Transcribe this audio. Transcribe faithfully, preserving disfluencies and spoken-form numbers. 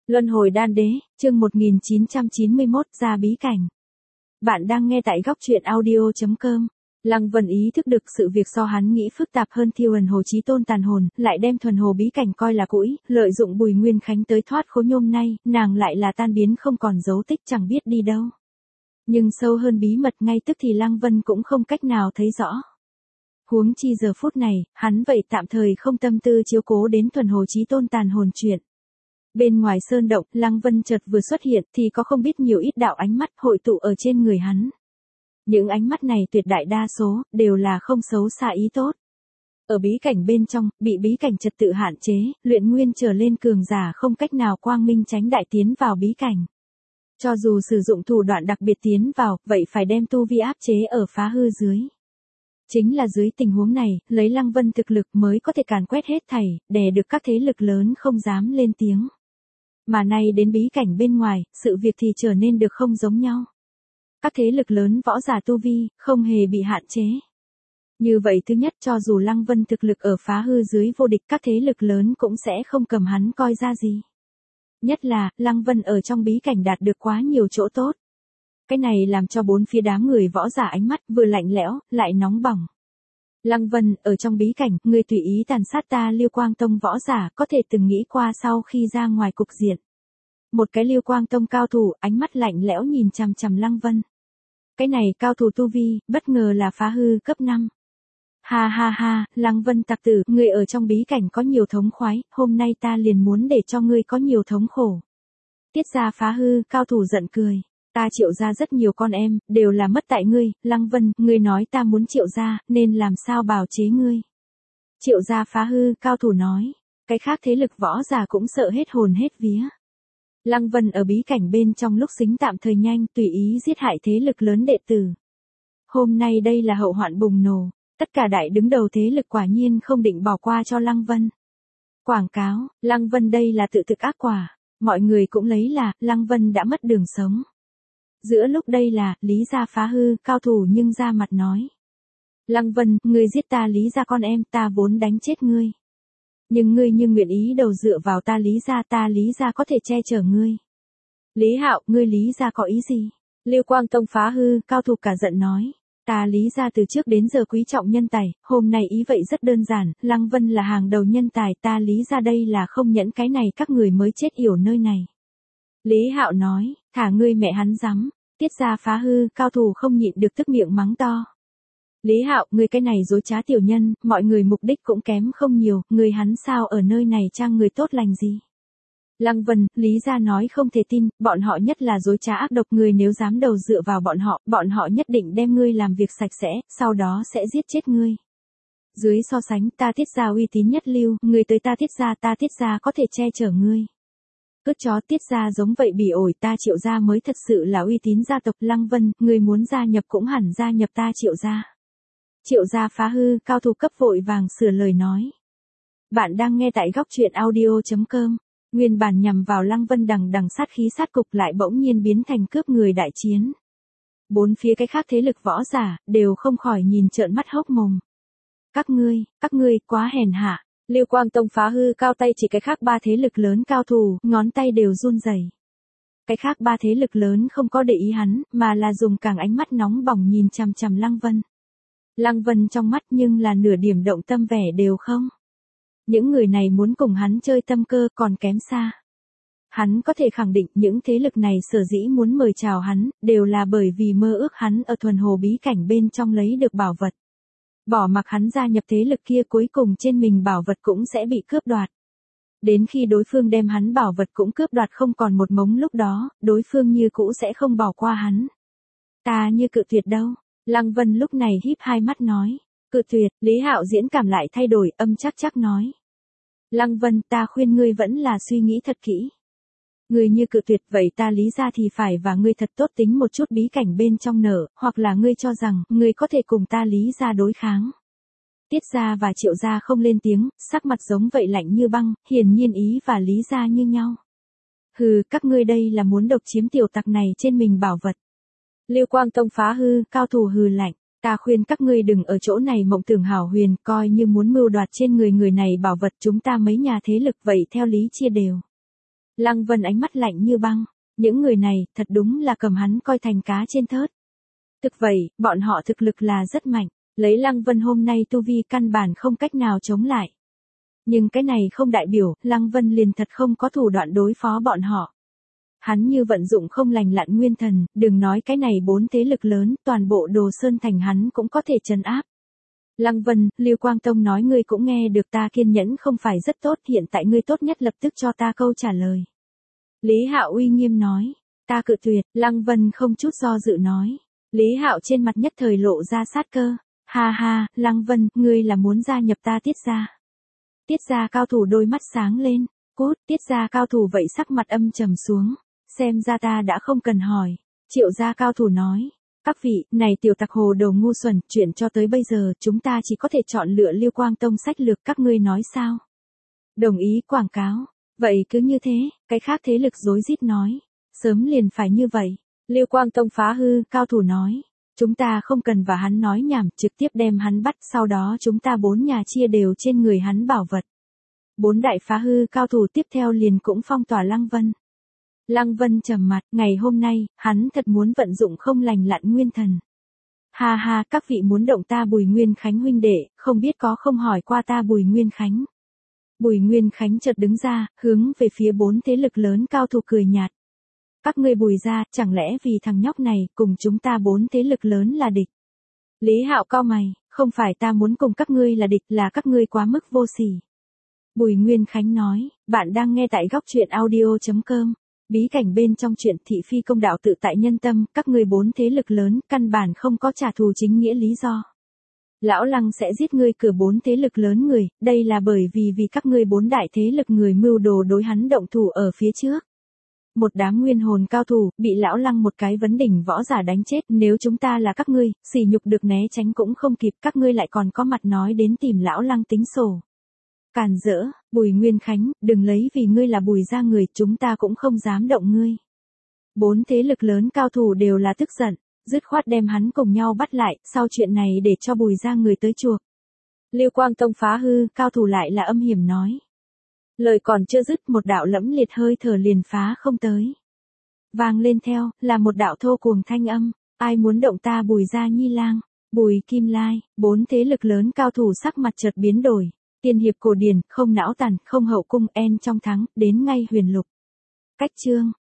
Luân hồi đan đế, chương một nghìn chín trăm chín mươi mốt, ra bí cảnh. Bạn đang nghe tại góc truyện audio chấm com. Lăng Vân ý thức được sự việc do hắn nghĩ phức tạp hơn thiêu ẩn hồ chí tôn tàn hồn, lại đem thuần hồ bí cảnh coi là cũi, lợi dụng Bùi Nguyên Khánh tới thoát khố nhôm nay, nàng lại là tan biến không còn dấu tích chẳng biết đi đâu. Nhưng sâu hơn bí mật ngay tức thì Lăng Vân cũng không cách nào thấy rõ. Huống chi giờ phút này, hắn vậy tạm thời không tâm tư chiếu cố đến thuần hồ chí tôn tàn hồn chuyện. Bên ngoài sơn động, Lăng Vân chợt vừa xuất hiện thì có không biết nhiều ít đạo ánh mắt hội tụ ở trên người hắn. Những ánh mắt này tuyệt đại đa số, đều là không xấu xa ý tốt. Ở bí cảnh bên trong, bị bí cảnh trật tự hạn chế, luyện nguyên trở lên cường giả không cách nào quang minh tránh đại tiến vào bí cảnh. Cho dù sử dụng thủ đoạn đặc biệt tiến vào, vậy phải đem tu vi áp chế ở phá hư dưới. Chính là dưới tình huống này, lấy Lăng Vân thực lực mới có thể càn quét hết thảy, đè được các thế lực lớn không dám lên tiếng. Mà nay đến bí cảnh bên ngoài, sự việc thì trở nên được không giống nhau. Các thế lực lớn võ giả tu vi, không hề bị hạn chế. Như vậy thứ nhất, cho dù Lăng Vân thực lực ở phá hư dưới vô địch, các thế lực lớn cũng sẽ không cầm hắn coi ra gì. Nhất là, Lăng Vân ở trong bí cảnh đạt được quá nhiều chỗ tốt. Cái này làm cho bốn phía đám người võ giả ánh mắt vừa lạnh lẽo, lại nóng bỏng. Lăng Vân, ở trong bí cảnh, người tùy ý tàn sát ta Liêu Quang Tông võ giả, có thể từng nghĩ qua sau khi ra ngoài cục diện. Một cái Liêu Quang Tông cao thủ, ánh mắt lạnh lẽo nhìn chằm chằm Lăng Vân. Cái này cao thủ tu vi, bất ngờ là phá hư cấp năm. Ha ha ha, Lăng Vân tặc tử, người ở trong bí cảnh có nhiều thống khoái, hôm nay ta liền muốn để cho ngươi có nhiều thống khổ. Tiết ra phá hư, cao thủ giận cười. Ta Triệu gia rất nhiều con em, đều là mất tại ngươi, Lăng Vân, ngươi nói ta muốn Triệu gia, nên làm sao bào chế ngươi. Triệu gia phá hư, cao thủ nói, cái khác thế lực võ giả cũng sợ hết hồn hết vía. Lăng Vân ở bí cảnh bên trong lúc xính tạm thời nhanh, tùy ý giết hại thế lực lớn đệ tử. Hôm nay đây là hậu hoạn bùng nổ, tất cả đại đứng đầu thế lực quả nhiên không định bỏ qua cho Lăng Vân. Quảng cáo, Lăng Vân đây là tự thực ác quả, mọi người cũng lấy là, Lăng Vân đã mất đường sống. Giữa lúc đây là, Lý gia phá hư, cao thủ nhưng ra mặt nói. Lăng Vân, ngươi giết ta Lý gia con em, ta vốn đánh chết ngươi. Nhưng ngươi như nguyện ý đầu dựa vào ta Lý gia, ta Lý gia có thể che chở ngươi. Lý Hạo, ngươi Lý gia có ý gì? Liêu Quang Tông phá hư, cao thủ cả giận nói. Ta Lý gia từ trước đến giờ quý trọng nhân tài, hôm nay ý vậy rất đơn giản, Lăng Vân là hàng đầu nhân tài, ta Lý gia đây là không nhẫn cái này các người mới chết yểu nơi này. Lý Hạo nói, thả ngươi mẹ hắn dám, tiết ra phá hư, cao thủ không nhịn được tức miệng mắng to. Lý Hạo, ngươi cái này dối trá tiểu nhân, mọi người mục đích cũng kém không nhiều, ngươi hắn sao ở nơi này trang người tốt lành gì. Lăng Vân, Lý gia nói không thể tin, bọn họ nhất là dối trá ác độc, ngươi nếu dám đầu dựa vào bọn họ, bọn họ nhất định đem ngươi làm việc sạch sẽ, sau đó sẽ giết chết ngươi. Dưới so sánh, ta tiết gia uy tín nhất lưu, ngươi tới ta tiết gia, ta tiết gia có thể che chở ngươi. Cướp chó tiết ra giống vậy bỉ ổi, ta Triệu gia mới thật sự là uy tín gia tộc. Lăng Vân, người muốn gia nhập cũng hẳn gia nhập ta Triệu gia. Triệu gia phá hư, cao thủ cấp vội vàng sửa lời nói. Bạn đang nghe tại góc truyện audio chấm com. Nguyên bản nhằm vào Lăng Vân đằng đằng sát khí sát cục lại bỗng nhiên biến thành cướp người đại chiến. Bốn phía cái khác thế lực võ giả, đều không khỏi nhìn trợn mắt hốc mồm. Các ngươi, các ngươi, quá hèn hạ. Liêu Quang Tông phá hư, cao tay chỉ cái khác ba thế lực lớn cao thủ, ngón tay đều run rẩy. Cái khác ba thế lực lớn không có để ý hắn, mà là dùng càng ánh mắt nóng bỏng nhìn chằm chằm Lăng Vân. Lăng Vân trong mắt nhưng là nửa điểm động tâm vẻ đều không. Những người này muốn cùng hắn chơi tâm cơ còn kém xa. Hắn có thể khẳng định những thế lực này sở dĩ muốn mời chào hắn, đều là bởi vì mơ ước hắn ở thuần hồ bí cảnh bên trong lấy được bảo vật. Bỏ mặc hắn gia nhập thế lực kia, cuối cùng trên mình bảo vật cũng sẽ bị cướp đoạt. Đến khi đối phương đem hắn bảo vật cũng cướp đoạt không còn một mống, lúc đó, đối phương như cũ sẽ không bỏ qua hắn. Ta như cự tuyệt đâu. Lăng Vân lúc này híp hai mắt nói. Cự tuyệt, Lý Hạo diễn cảm lại thay đổi, âm chắc chắc nói. Lăng Vân, ta khuyên ngươi vẫn là suy nghĩ thật kỹ. Ngươi như cự tuyệt, vậy ta Lý gia thì phải và ngươi thật tốt tính một chút bí cảnh bên trong nở, hoặc là ngươi cho rằng, ngươi có thể cùng ta Lý gia đối kháng. Tiết gia và Triệu gia không lên tiếng, sắc mặt giống vậy lạnh như băng, hiển nhiên ý và Lý gia như nhau. Hừ, các ngươi đây là muốn độc chiếm tiểu tặc này trên mình bảo vật. Liêu Quang Tông phá hư, cao thủ hừ lạnh. Ta khuyên các ngươi đừng ở chỗ này mộng tưởng hảo huyền, coi như muốn mưu đoạt trên người người này bảo vật, chúng ta mấy nhà thế lực vậy theo lý chia đều. Lăng Vân ánh mắt lạnh như băng, những người này thật đúng là cầm hắn coi thành cá trên thớt. Thực vậy, bọn họ thực lực là rất mạnh, lấy Lăng Vân hôm nay tu vi căn bản không cách nào chống lại. Nhưng cái này không đại biểu, Lăng Vân liền thật không có thủ đoạn đối phó bọn họ. Hắn như vận dụng không lành lặn nguyên thần, đừng nói cái này bốn thế lực lớn, toàn bộ Đồ Sơn thành hắn cũng có thể trấn áp. Lăng Vân, Lưu Quang Tông nói ngươi cũng nghe được, ta kiên nhẫn không phải rất tốt, hiện tại ngươi tốt nhất lập tức cho ta câu trả lời. Lý Hạo uy nghiêm nói, ta cự tuyệt. Lăng Vân không chút do dự nói. Lý Hạo trên mặt nhất thời lộ ra sát cơ, ha ha, Lăng Vân, ngươi là muốn gia nhập ta Tiết gia. Tiết gia cao thủ đôi mắt sáng lên, cút. Tiết gia cao thủ vậy sắc mặt âm trầm xuống, xem ra ta đã không cần hỏi. Triệu gia cao thủ nói, các vị, này tiểu tặc hồ đồ ngu xuẩn, chuyện cho tới bây giờ chúng ta chỉ có thể chọn lựa Lưu Quang Tông sách lược, các ngươi nói sao? Đồng ý quảng cáo, vậy cứ như thế, cái khác thế lực rối rít nói, sớm liền phải như vậy. Lưu Quang Tông phá hư, cao thủ nói, chúng ta không cần và hắn nói nhảm, trực tiếp đem hắn bắt, sau đó chúng ta bốn nhà chia đều trên người hắn bảo vật. Bốn đại phá hư cao thủ tiếp theo liền cũng phong tỏa Lăng Vân. Lăng Vân trầm mặt, ngày hôm nay, hắn thật muốn vận dụng không lành lặn nguyên thần. Ha ha, các vị muốn động ta Bùi Nguyên Khánh huynh đệ, không biết có không hỏi qua ta Bùi Nguyên Khánh. Bùi Nguyên Khánh chợt đứng ra, hướng về phía bốn thế lực lớn cao thủ cười nhạt. Các ngươi Bùi gia, chẳng lẽ vì thằng nhóc này, cùng chúng ta bốn thế lực lớn là địch? Lý Hạo cau mày, không phải ta muốn cùng các ngươi là địch, là các ngươi quá mức vô sỉ. Bùi Nguyên Khánh nói, bạn đang nghe tại góc truyện audio chấm com. Bí cảnh bên trong chuyện thị phi công đạo tự tại nhân tâm, các ngươi bốn thế lực lớn, căn bản không có trả thù chính nghĩa lý do. Lão Lăng sẽ giết ngươi cửa bốn thế lực lớn người, đây là bởi vì vì các ngươi bốn đại thế lực người mưu đồ đối hắn động thủ ở phía trước. Một đám nguyên hồn cao thủ, bị Lão Lăng một cái vấn đỉnh võ giả đánh chết, nếu chúng ta là các ngươi, sỉ nhục được né tránh cũng không kịp, các ngươi lại còn có mặt nói đến tìm Lão Lăng tính sổ. Càn rỡ, Bùi Nguyên Khánh, đừng lấy vì ngươi là Bùi gia người, chúng ta cũng không dám động ngươi. Bốn thế lực lớn cao thủ đều là tức giận, dứt khoát đem hắn cùng nhau bắt lại, sau chuyện này để cho Bùi gia người tới chuộc. Lưu Quang Tông phá hư, cao thủ lại là âm hiểm nói. Lời còn chưa dứt, một đạo lẫm liệt hơi thở liền phá không tới. Vang lên theo, là một đạo thô cuồng thanh âm, ai muốn động ta Bùi gia nhi lang, Bùi Kim Lai, bốn thế lực lớn cao thủ sắc mặt chợt biến đổi. Tiên hiệp cổ điển, không não tàn, không hậu cung, en trong thắng, đến ngay huyền lục. Cách chương,